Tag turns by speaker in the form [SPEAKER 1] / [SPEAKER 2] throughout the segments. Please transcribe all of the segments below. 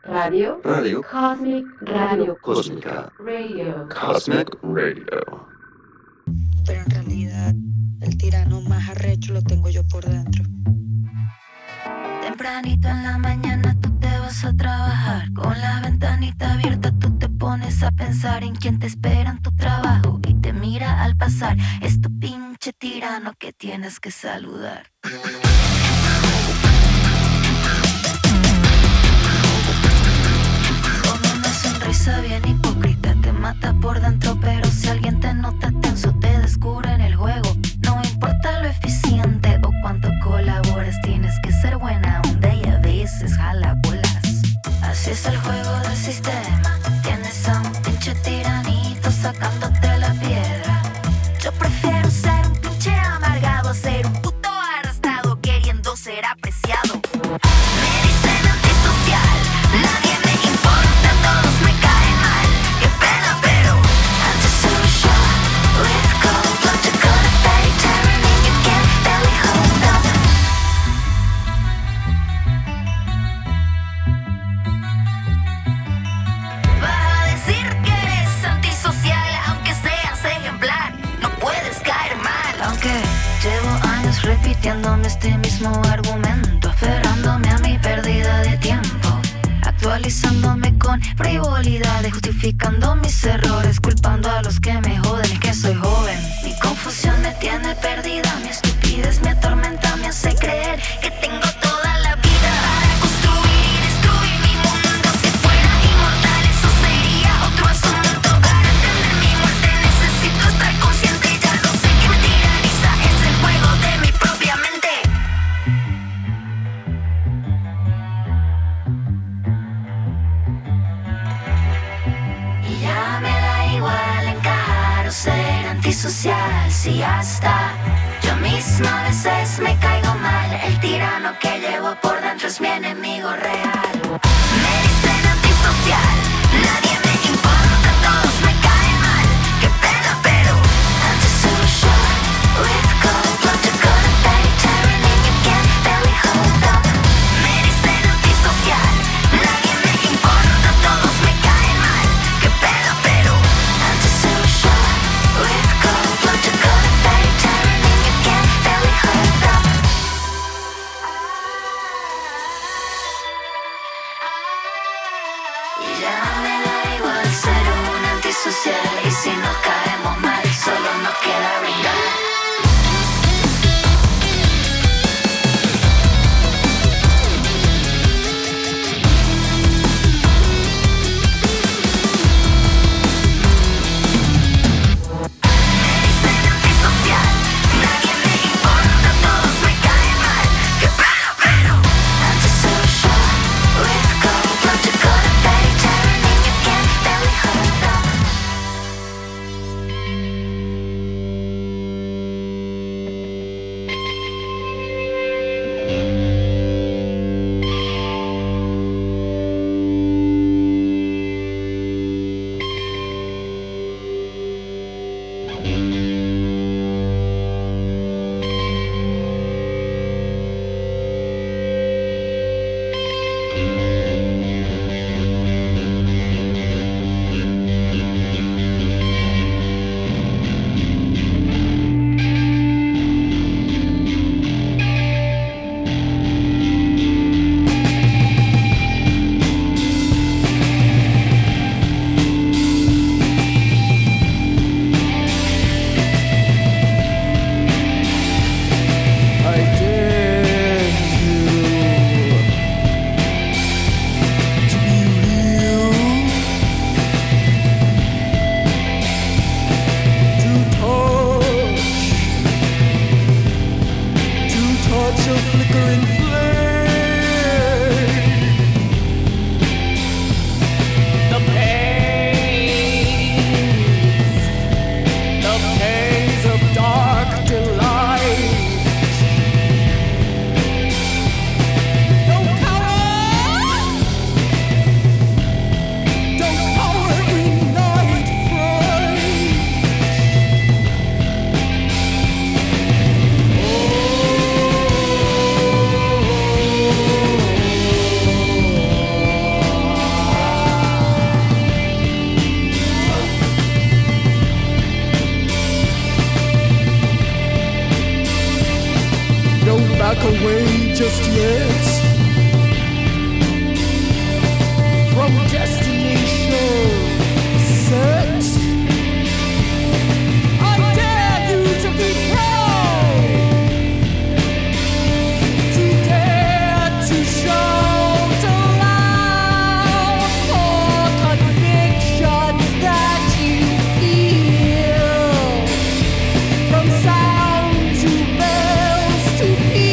[SPEAKER 1] Radio.
[SPEAKER 2] Radio.
[SPEAKER 1] Cosmic Radio.
[SPEAKER 2] Cósmica.
[SPEAKER 1] Radio.
[SPEAKER 2] Cosmic Radio.
[SPEAKER 3] Pero en realidad, el tirano más arrecho lo tengo yo por dentro.
[SPEAKER 4] Tempranito en la mañana tú te vas a trabajar. Con la ventanita abierta tú te pones a pensar en quién te espera en tu trabajo y te mira al pasar. Es tu pinche tirano que tienes que saludar. Con una sonrisa bien hipócrita te mata por dentro, pero si alguien te nota tenso te descubre en el juego. No importa lo eficiente o cuánto colaboras, tienes que ser buena onda y a veces jala bolas. Así es el juego del sistema. Tienes a un pinche tiranito sacándote la piedra. Yo prefiero ser un pinche amargado a ser un puto arrastrado queriendo ser apreciado. Me dicen antisocial, nadie me importa, todos me caen mal. Qué pena, pero antisocial. With cold blood, you got a fake turn and you can't barely hold up. Vas a decir que eres antisocial, aunque seas ejemplar, no puedes caer mal. Aunque llevo años repitiéndome este mismo argumento, aferrándome a mi pérdida de tiempo, actualizándome con frivolidades, justificando mis errores, culpando a los que me joden. Es que soy joven, mi confusión me tiene perdida, mi estupidez me atormenta, me hace creer que tengo toda la vida para construir y destruir mi mundo. Si fuera inmortal eso sería otro asunto. Para entender mi muerte necesito estar consciente, ya no sé qué me tiraniza, es el juego de mi propia mente. Y ya me da igual encajar o ser antisocial, si hasta yo misma a veces me caigo mal. El tirano que llevo por dentro es mi enemigo real. Me dicen antisocial, nadie me importa, todos me caen mal. Qué pena, pero antisocial. With cold blood, you got a fake turn and you can't barely hold up. Me dicen antisocial, nadie me importa, todos me caen mal. Qué pena, pero antisocial. With cold blood, you got a fake turn and you can't barely hold up. Y ya me da igual ser un antisocial, y si nos caemos mal solo nos queda brindar. Me dicen antisocial, nadie me importa, todos me caen mal. Qué pena, pero antisocial. With cold blood, you got a fake turn and you
[SPEAKER 2] back away just yet from destination set. I dare you to be proud, to dare to shout aloud for convictions that you feel, from sound to bells to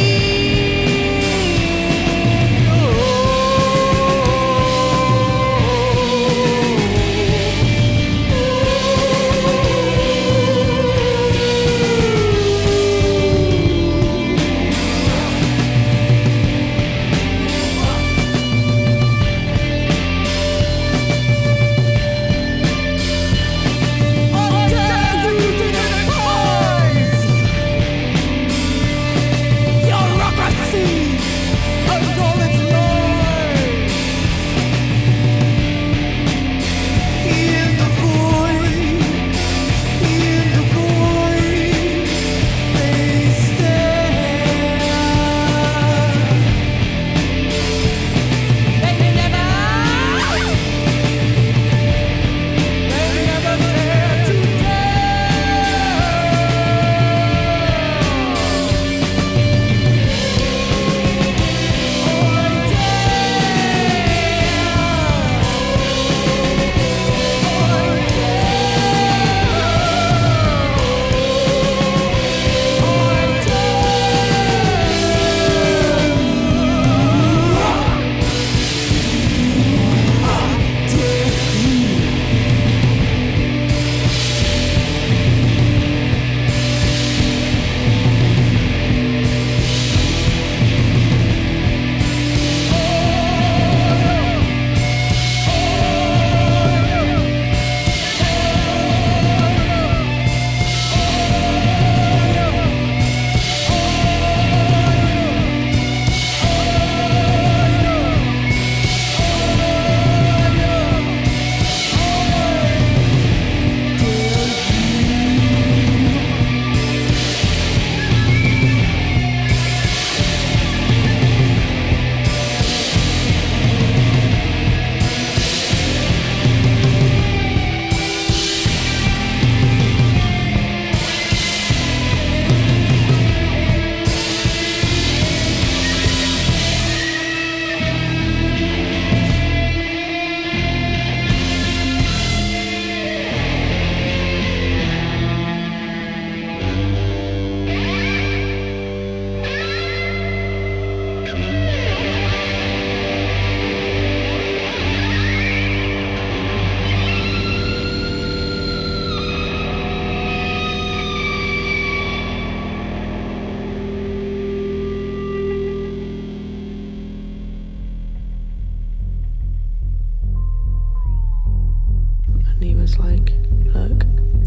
[SPEAKER 1] was like, look,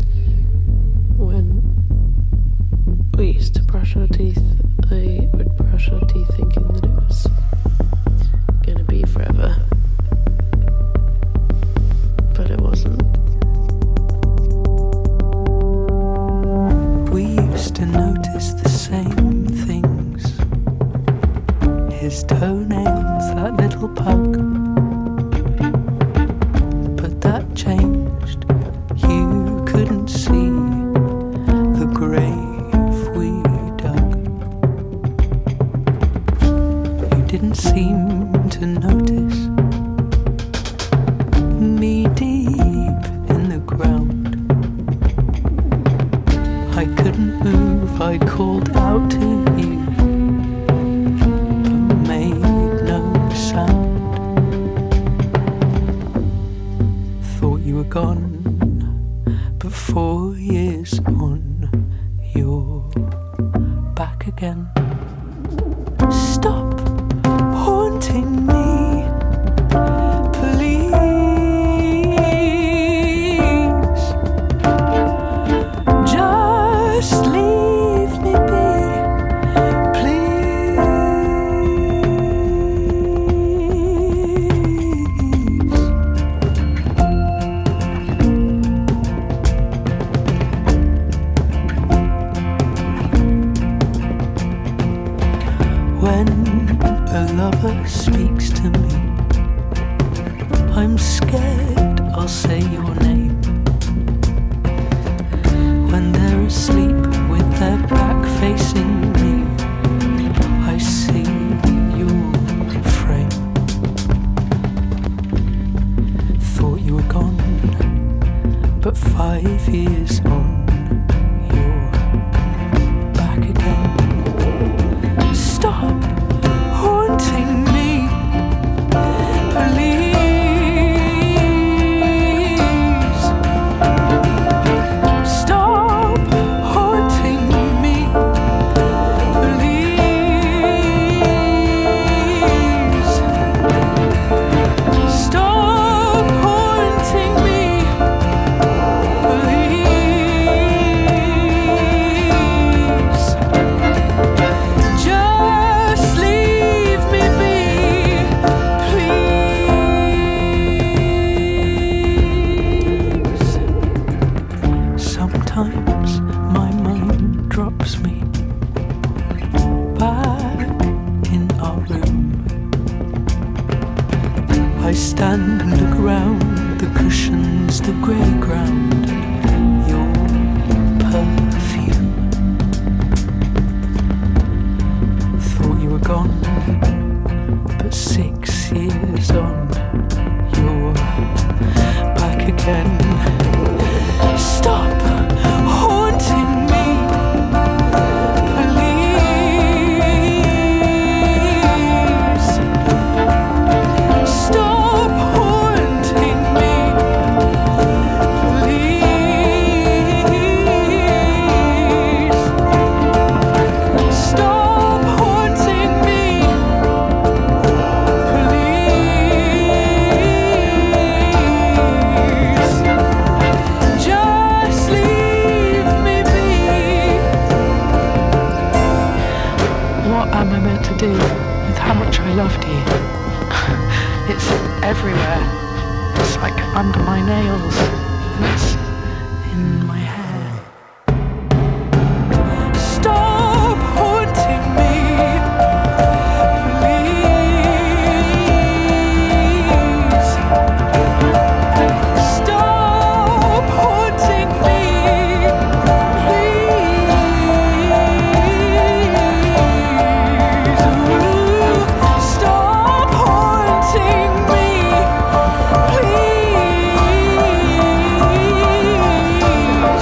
[SPEAKER 1] when we used to brush our teeth, I would brush our teeth thinking that it was gonna be forever, but it wasn't.
[SPEAKER 2] We used to notice the same things. His toenails, that little pug. But that changed. You couldn't see the grave we dug. You didn't seem to notice me deep in the ground. I couldn't move, I called out to you, but made no sound. Thought you were gone, but 4 years on, you're back again. Stop haunting me, please. Just leave me be, please. I'm scared I'll say your name when they're asleep with their back facing me. I see your frame. Thought you were gone, but 5 years on, you're back again. Stop haunting me, please. Stop haunting me, please. Stop haunting me, please. Just leave me be, please. Sometimes my mind drops me back in our room. I stand and look around the cushions, the grey ground, your perfume. Thought you were gone, but 6 years on, you're back again. Stop haunting me, please. Stop haunting me, please. Stop haunting me, please. Just leave me be.
[SPEAKER 1] What am I meant to do with how much I loved you? It's everywhere. It's like under my nails. And it's in my hair.
[SPEAKER 2] Stop haunting me, please. Stop haunting me, please. Stop haunting me, please.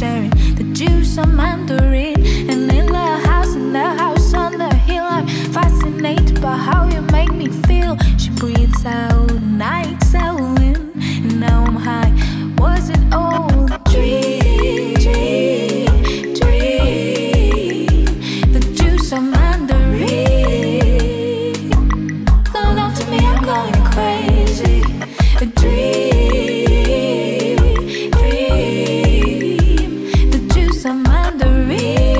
[SPEAKER 4] sharing the juice of Mandarin. And in the house on the hill, I'm fascinated by how you make me feel. She breathes out and I exhale in, and now I'm high. Was it all a dream? The juice of Mandarin. Hold on to me, I'm going crazy. A dream. The juice of mandarins.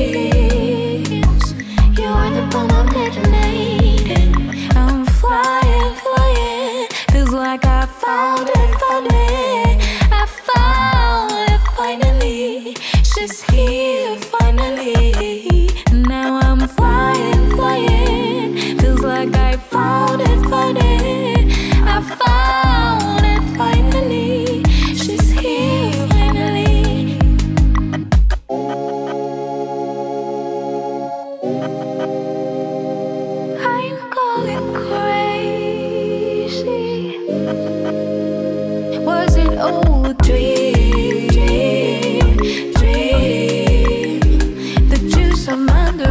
[SPEAKER 4] You are the bomb I'm detonating. I'm flying. Feels like I found it. I found it finally. She's here finally. Now I'm flying. Feels like I found it. I found it finally. She's here finally. I'm going crazy. Was it all a dream? The juice of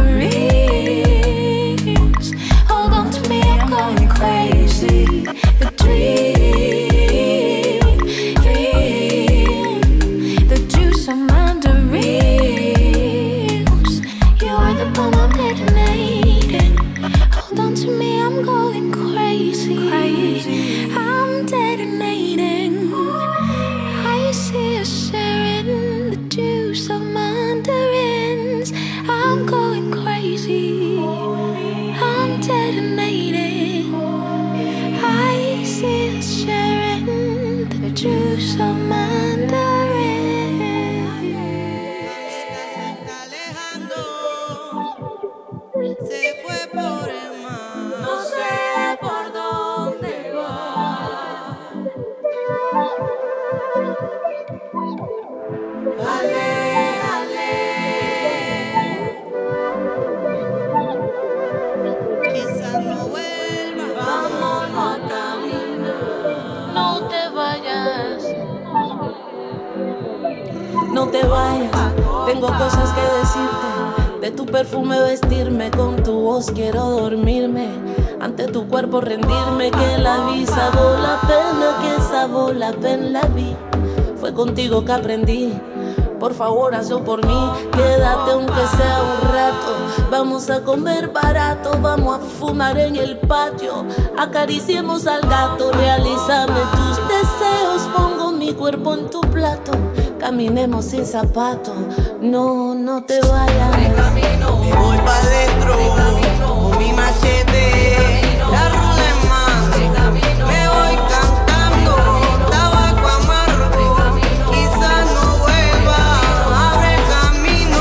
[SPEAKER 4] mandarins. Hold on to me, I'm going crazy. A dream. The juice of mandarins. You are the bomb I'm detonating. Hold on to me, I'm going crazy. I'm detonating. I see us sharing the juice of mandarins. I'm going crazy. I'm detonating. I see us sharing the juice of mandarins.
[SPEAKER 5] Se fue por el mar.
[SPEAKER 2] No sé por dónde va. Ale.
[SPEAKER 5] Quizás no vuelva.
[SPEAKER 2] Vámonos a caminar.
[SPEAKER 1] No te vayas.
[SPEAKER 2] No te vayas, tengo cosas que decirte. De tu perfume vestirme, con tu voz quiero dormirme. Ante tu cuerpo rendirme, que la vi sabó la pena, que sabó la pena la vi. Fue contigo que aprendí. Por favor, hazlo por mí. Quédate aunque sea un rato. Vamos a comer barato, vamos a fumar en el patio. Acariciemos al gato, realízame tus deseos. Pongo mi cuerpo en tu plato. Caminemos sin zapatos. No te vayas.
[SPEAKER 5] Me voy pa' dentro con mi machete. La rula en mano. Me voy cantando. Tabaco amargo. Quizás no vuelva. Abre camino.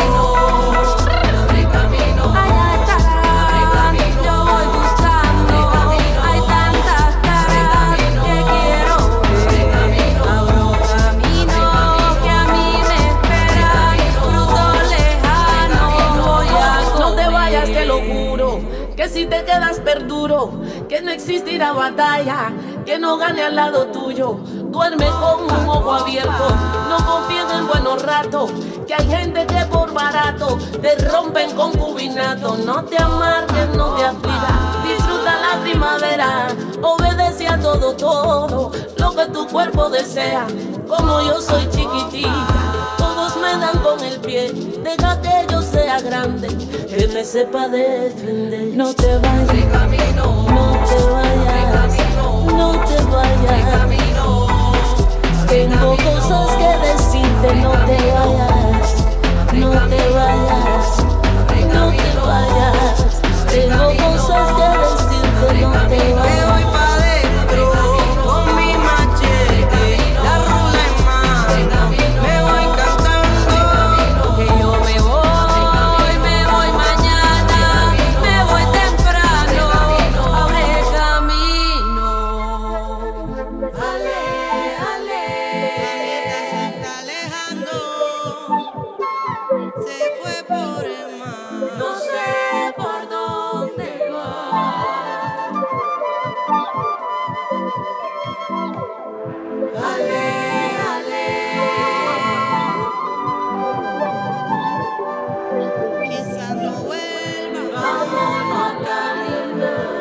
[SPEAKER 2] Allá estarás, yo voy buscando. Hay tantas caras que quiero ver. Abro camino que a mí me esperan. Fruto lejano voy a comer. No te vayas, te lo juro, que si te quedas perduro, que no existirá batalla que no gane al lado tuyo. Duerme con un ojo abierto, no confíes en buenos ratos, que hay gente que por barato te rompen concubinato. No te amargues, no te afligas, disfruta la primavera, obedece a todo lo que tu cuerpo desea. Como yo soy chiquitita, todos me dan con el pie. Deja que yo sea grande, que me sepa defender. No te vayas, no te vayas, no te vayas. Tengo cosas que decirte, no te vayas, no te vayas, no te vayas. Tengo cosas que decirte, no te
[SPEAKER 5] Me
[SPEAKER 2] vayas.
[SPEAKER 5] voy pa' dentro con mi machete. La rula en mano. Me voy cantando.
[SPEAKER 2] Que yo me voy mañana, me voy temprano, abre camino. Ale.
[SPEAKER 5] Planeta se está alejando. Se fue por el mar.
[SPEAKER 2] No sé por dónde va. Ale.
[SPEAKER 5] cuando vuelva.
[SPEAKER 2] Vámonos a caminar.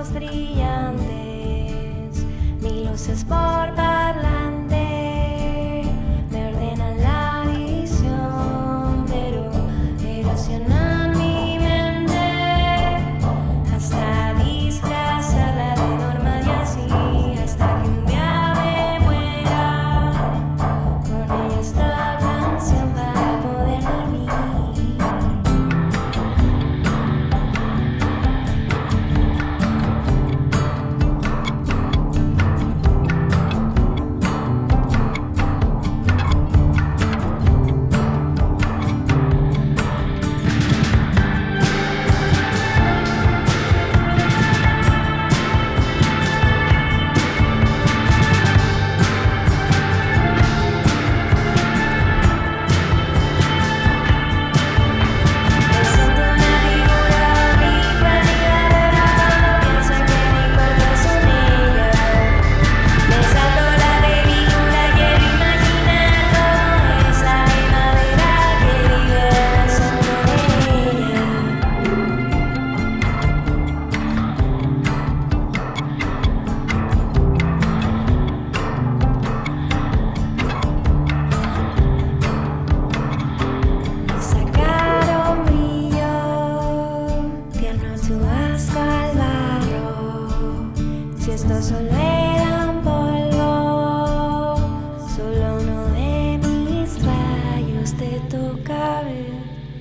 [SPEAKER 2] ojos brillantes, mis luces por parlante, me ordenan la visión, pero erosionan mi mente hasta disfrazarla de normal y así, hasta que un día me muera con ella esta canción para poder dormir. Sacaron brillo, tierno tu asco al barro. Si esto solo era un polvo, solo uno de mis rayos te toca ver.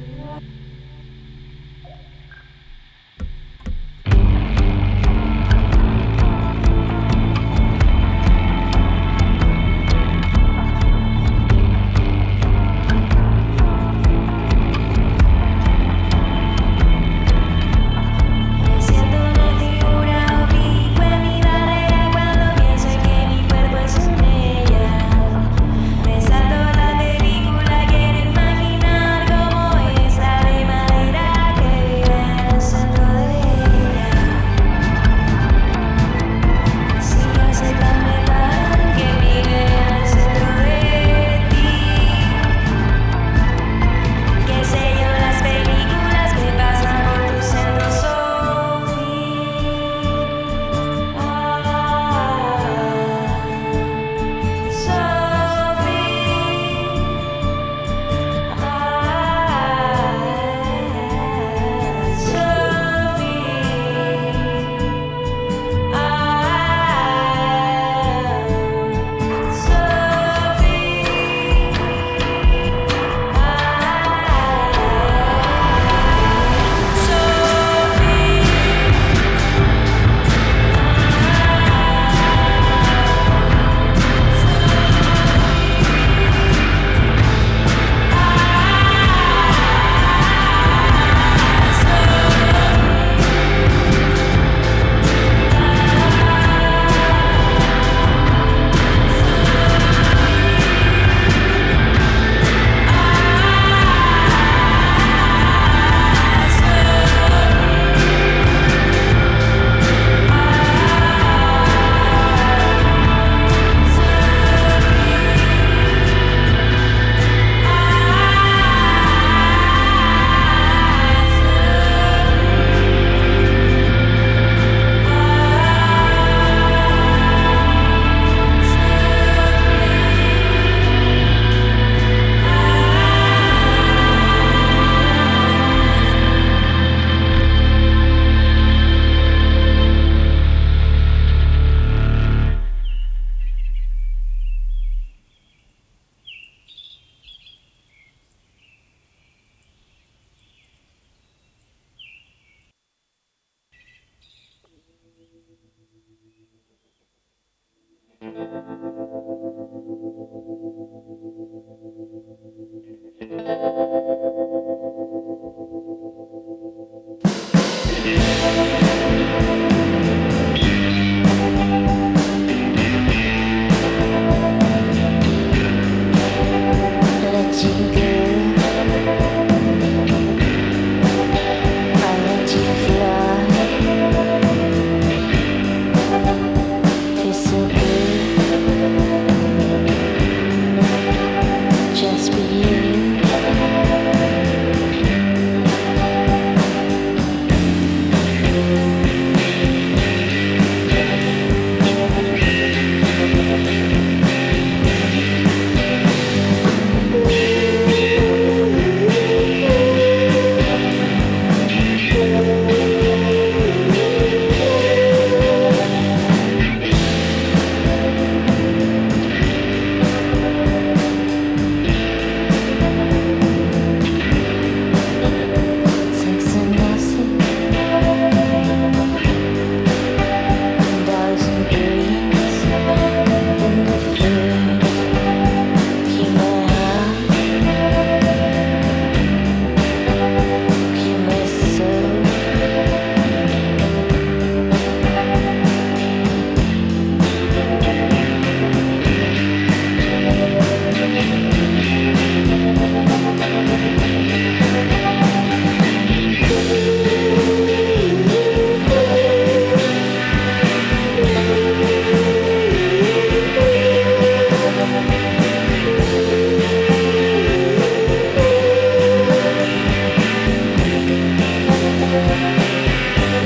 [SPEAKER 2] Me siento una figura oblicua en mi barrera cuando pienso que mi cuerpo es un ella. Me salto la película, quiero imaginar cómo es la de madera que vive en el centro de ella. Si yo soy tan metal que vive en el centro de ti, qué sé yo, las películas que pasan por tu centro,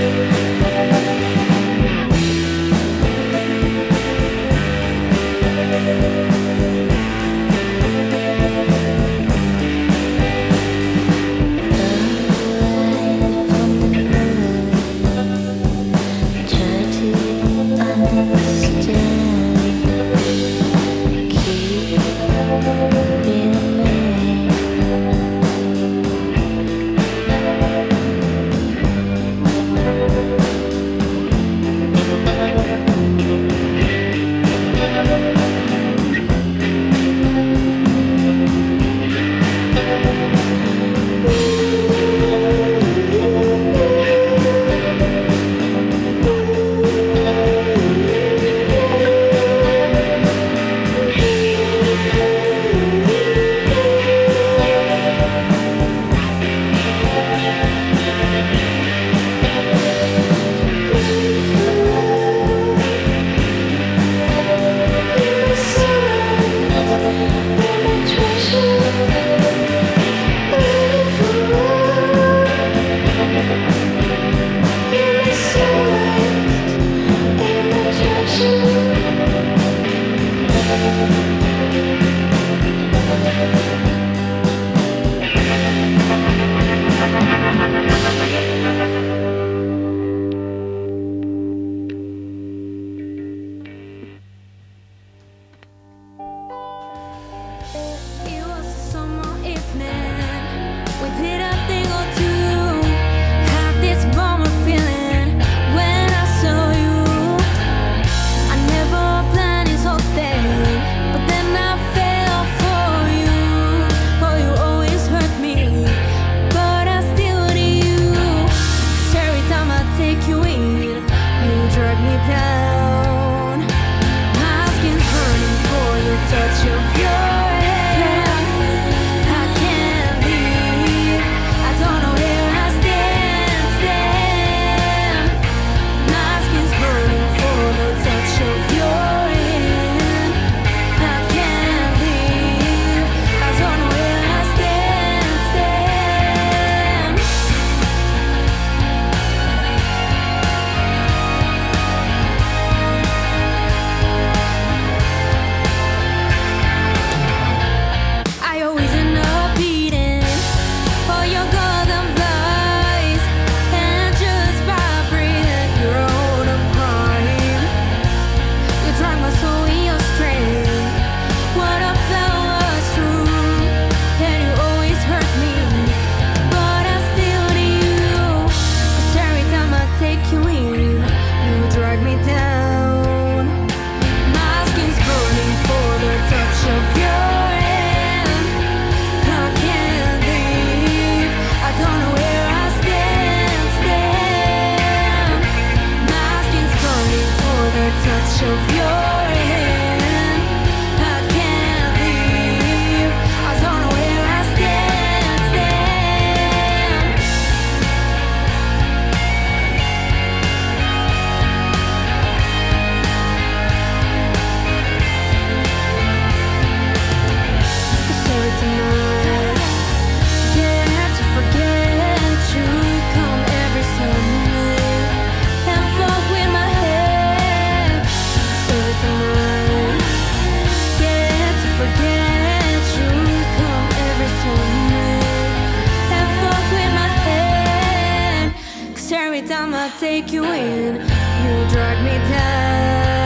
[SPEAKER 2] take you in, you drag me down.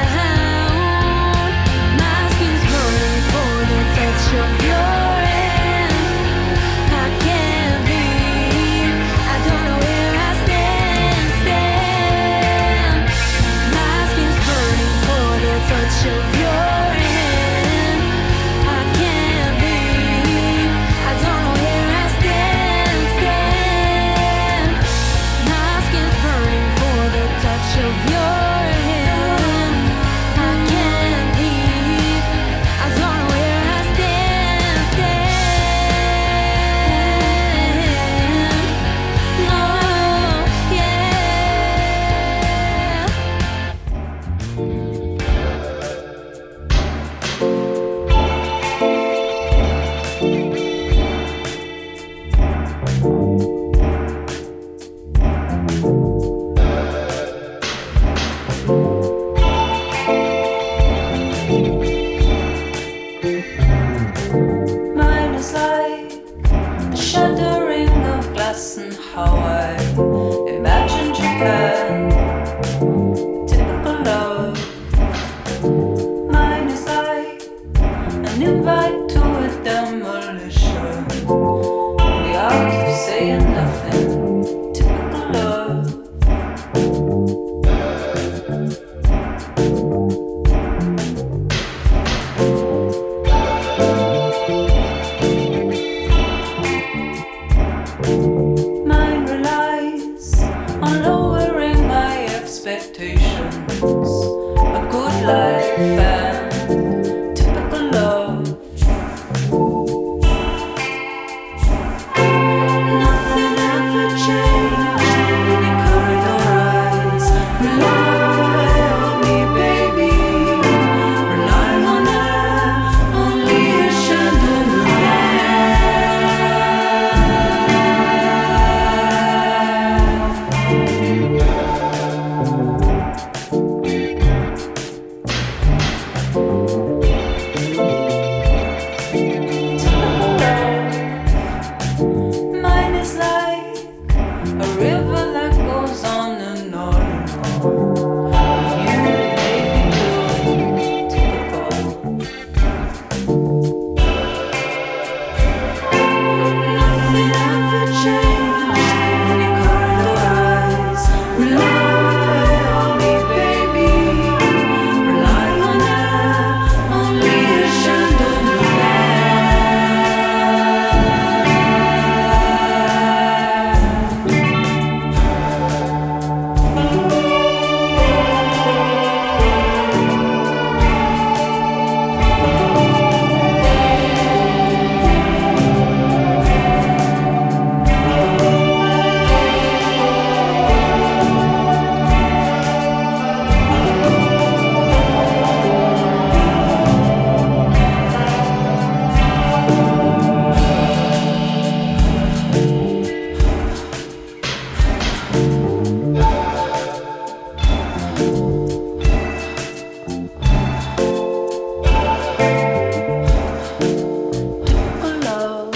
[SPEAKER 2] My skin's burning for the touch of your hand. I can't leave, I don't know where I stand. My skin's burning for the touch of your hand. I can't leave, I don't know where I stand. My skin's burning for the touch of your hand. I can't leave, I don't know where I stand.
[SPEAKER 6] expectations, a good life and typical love. Nothing ever changed in your corridor eyes. Rely on me, baby. Rely on her, only a chandelier. Mine is like a river that goes on and on and on. You, baby, typical. Nothing ever changed in your corridor eyes. Rely on me, baby. Rely on her, only a chandelier. Typical love.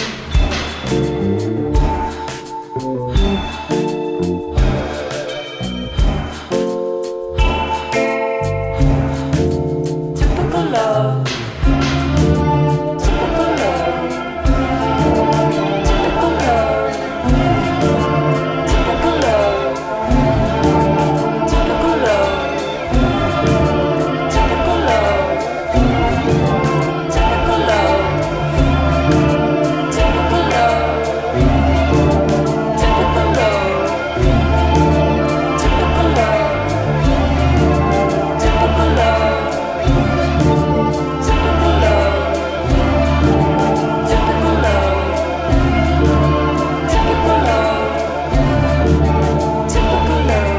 [SPEAKER 6] Typical love. Typical love. Typical love. Typical love. Typical love. Typical love. Typical love. Typical love. Typical love. Typical love. Typical love. Typical love. Typical love. Typical love. Typical love.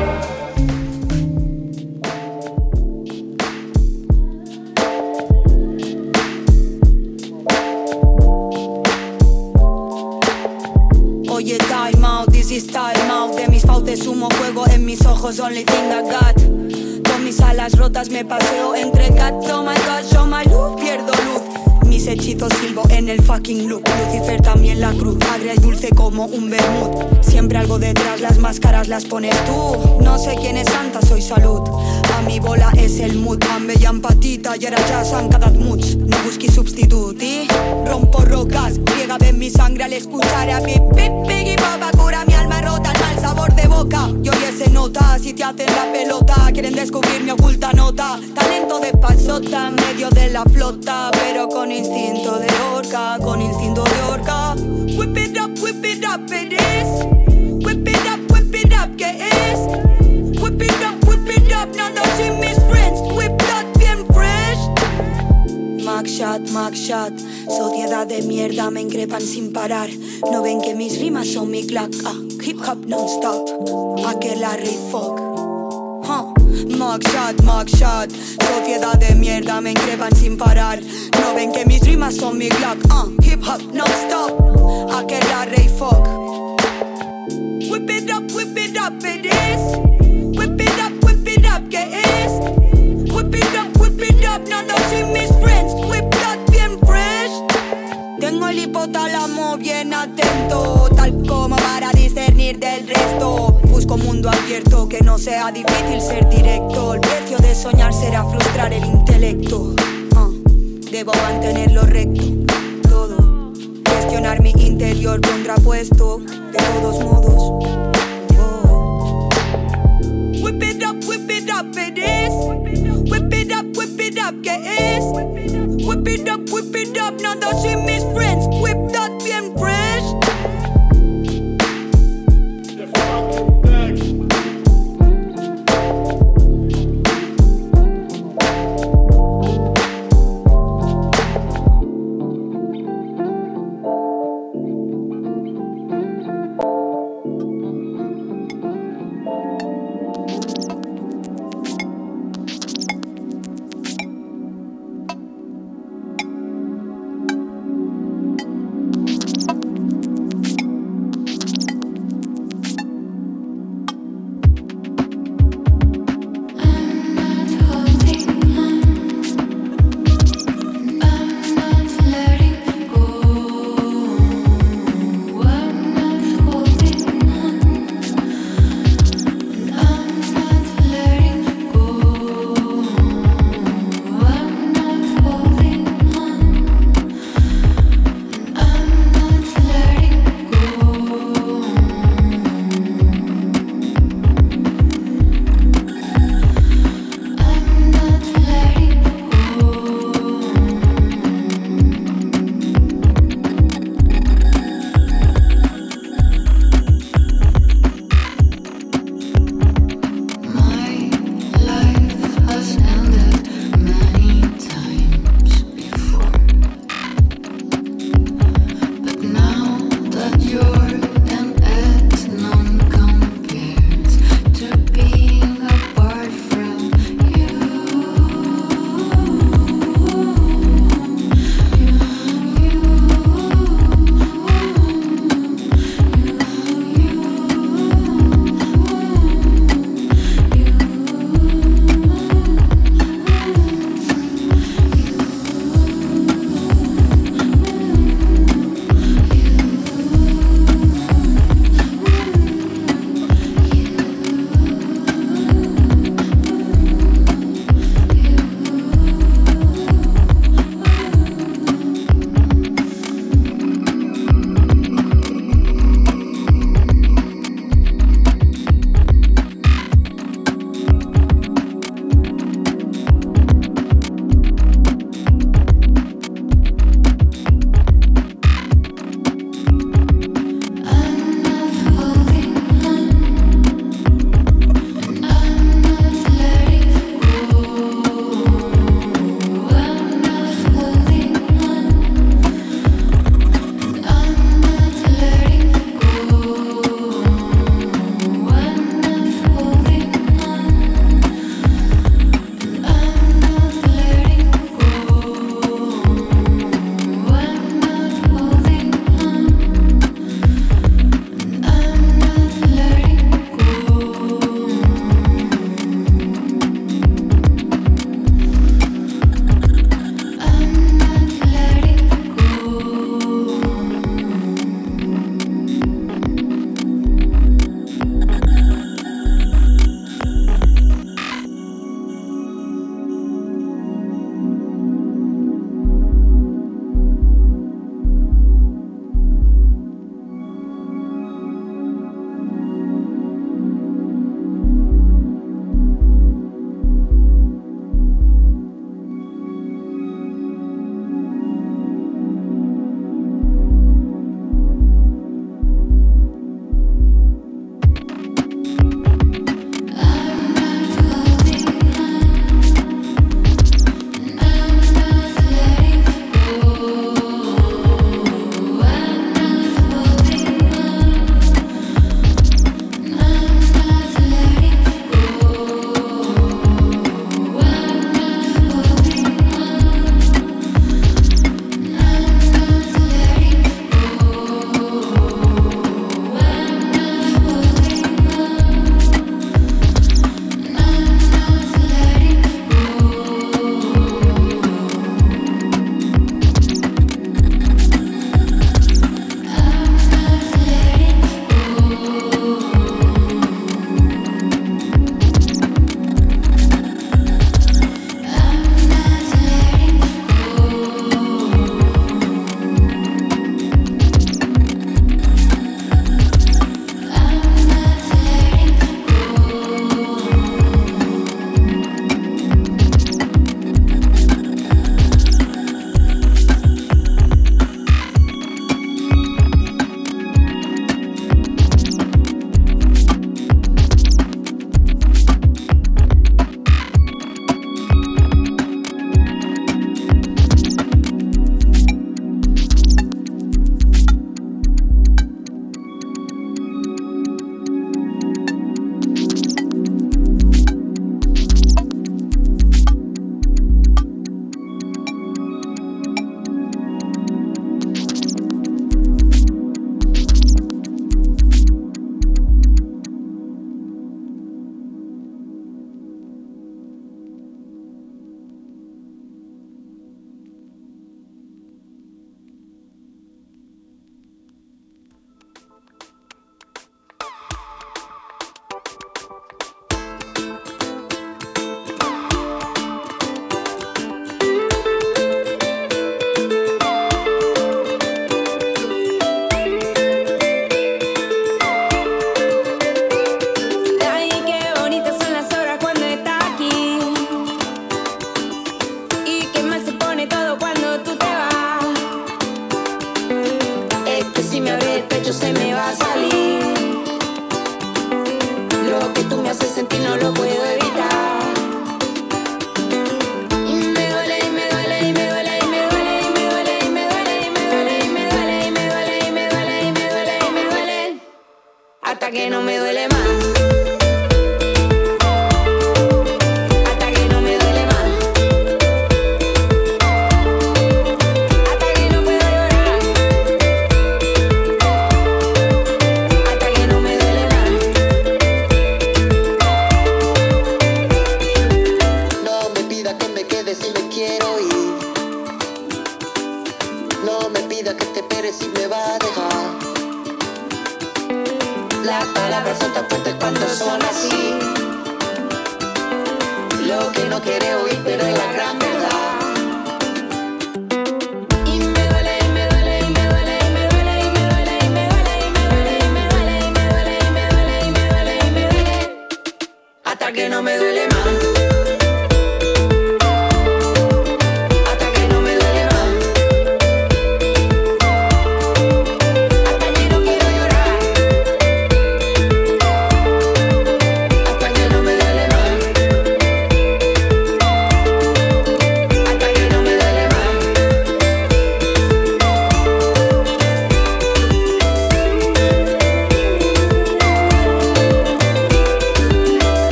[SPEAKER 7] Oye, time out, this is time out. De mis pautes humo, fuego en mis ojos, only thing I got. Con mis alas rotas me paseo entre cats. Oh my god, show my luz, pierdo luz. Mis hechizos silbo en el fucking loop. Lucifer también la cruz, agria y dulce como un vermut. Siempre algo detrás, las máscaras las pones tú. No sé quién es santa, soy salud. A mi bola és el mood, am veiem petita i ara ja s'han quedat muts. No busqui substituti, rompo rocas, riega ben mi sangre al escuchar a pip pip piggy boba, cura mi alma rota, el mal sabor de boca. Y hoy se nota, si te hacen la pelota, quieren descubrir mi oculta nota. Talento de pasota en medio de la flota, pero con instinto de orca, con instinto de orca. Whip it up, it is. Whip it up, ¿qué es? Whip it up, nada sin mis friends. Whip that bien fresh. Mug shot, sociedad de mierda me increpan sin parar. No ven que mis rimas son mi clack, hip hop non-stop, aquel Larry Fuck. Mug shot, sociedad de mierda me increpan sin parar. No ven que mis rimas son mi clack, hip hop non-stop, aquel Larry Fuck. Whip it up, it is. Whip it up, ¿qué es? Whip it up, nada sin mis friends. Whip that bien fresh. Tengo el hipotálamo bien atento, tal como para discernir del resto. Busco mundo abierto, que no sea difícil ser directo. El precio de soñar será frustrar el intelecto. Debo mantenerlo recto, todo. Gestionar mi interior contrapuesto, de todos modos. Whip it up, it is. Whip it up, ¿qué es? Whip it up, nada sin mis friends. Whip that bien fresh. The fucking next. me hace sentir, no lo puedo evitar. Y me duele, y me duele, y me duele, y me duele, y me duele, y me duele, y me duele, y me duele, y me duele, y me duele, y me duele, y me duele, hasta que no me duele más.
[SPEAKER 5] Si me va a dejar. Las palabras son tan fuertes cuando son así. Lo que no quiere oír, pero es la gran verdad. Y me duele, y me duele, y me duele, y me duele, y me duele, y me duele, y me duele, y me duele, y me duele, y me duele, y me duele, y me duele, hasta que no me duele más.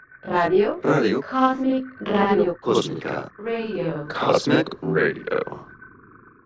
[SPEAKER 8] Radio.
[SPEAKER 9] Radio.
[SPEAKER 8] Cosmic Radio.
[SPEAKER 9] Cósmica.
[SPEAKER 8] Radio.
[SPEAKER 9] Cosmic Radio.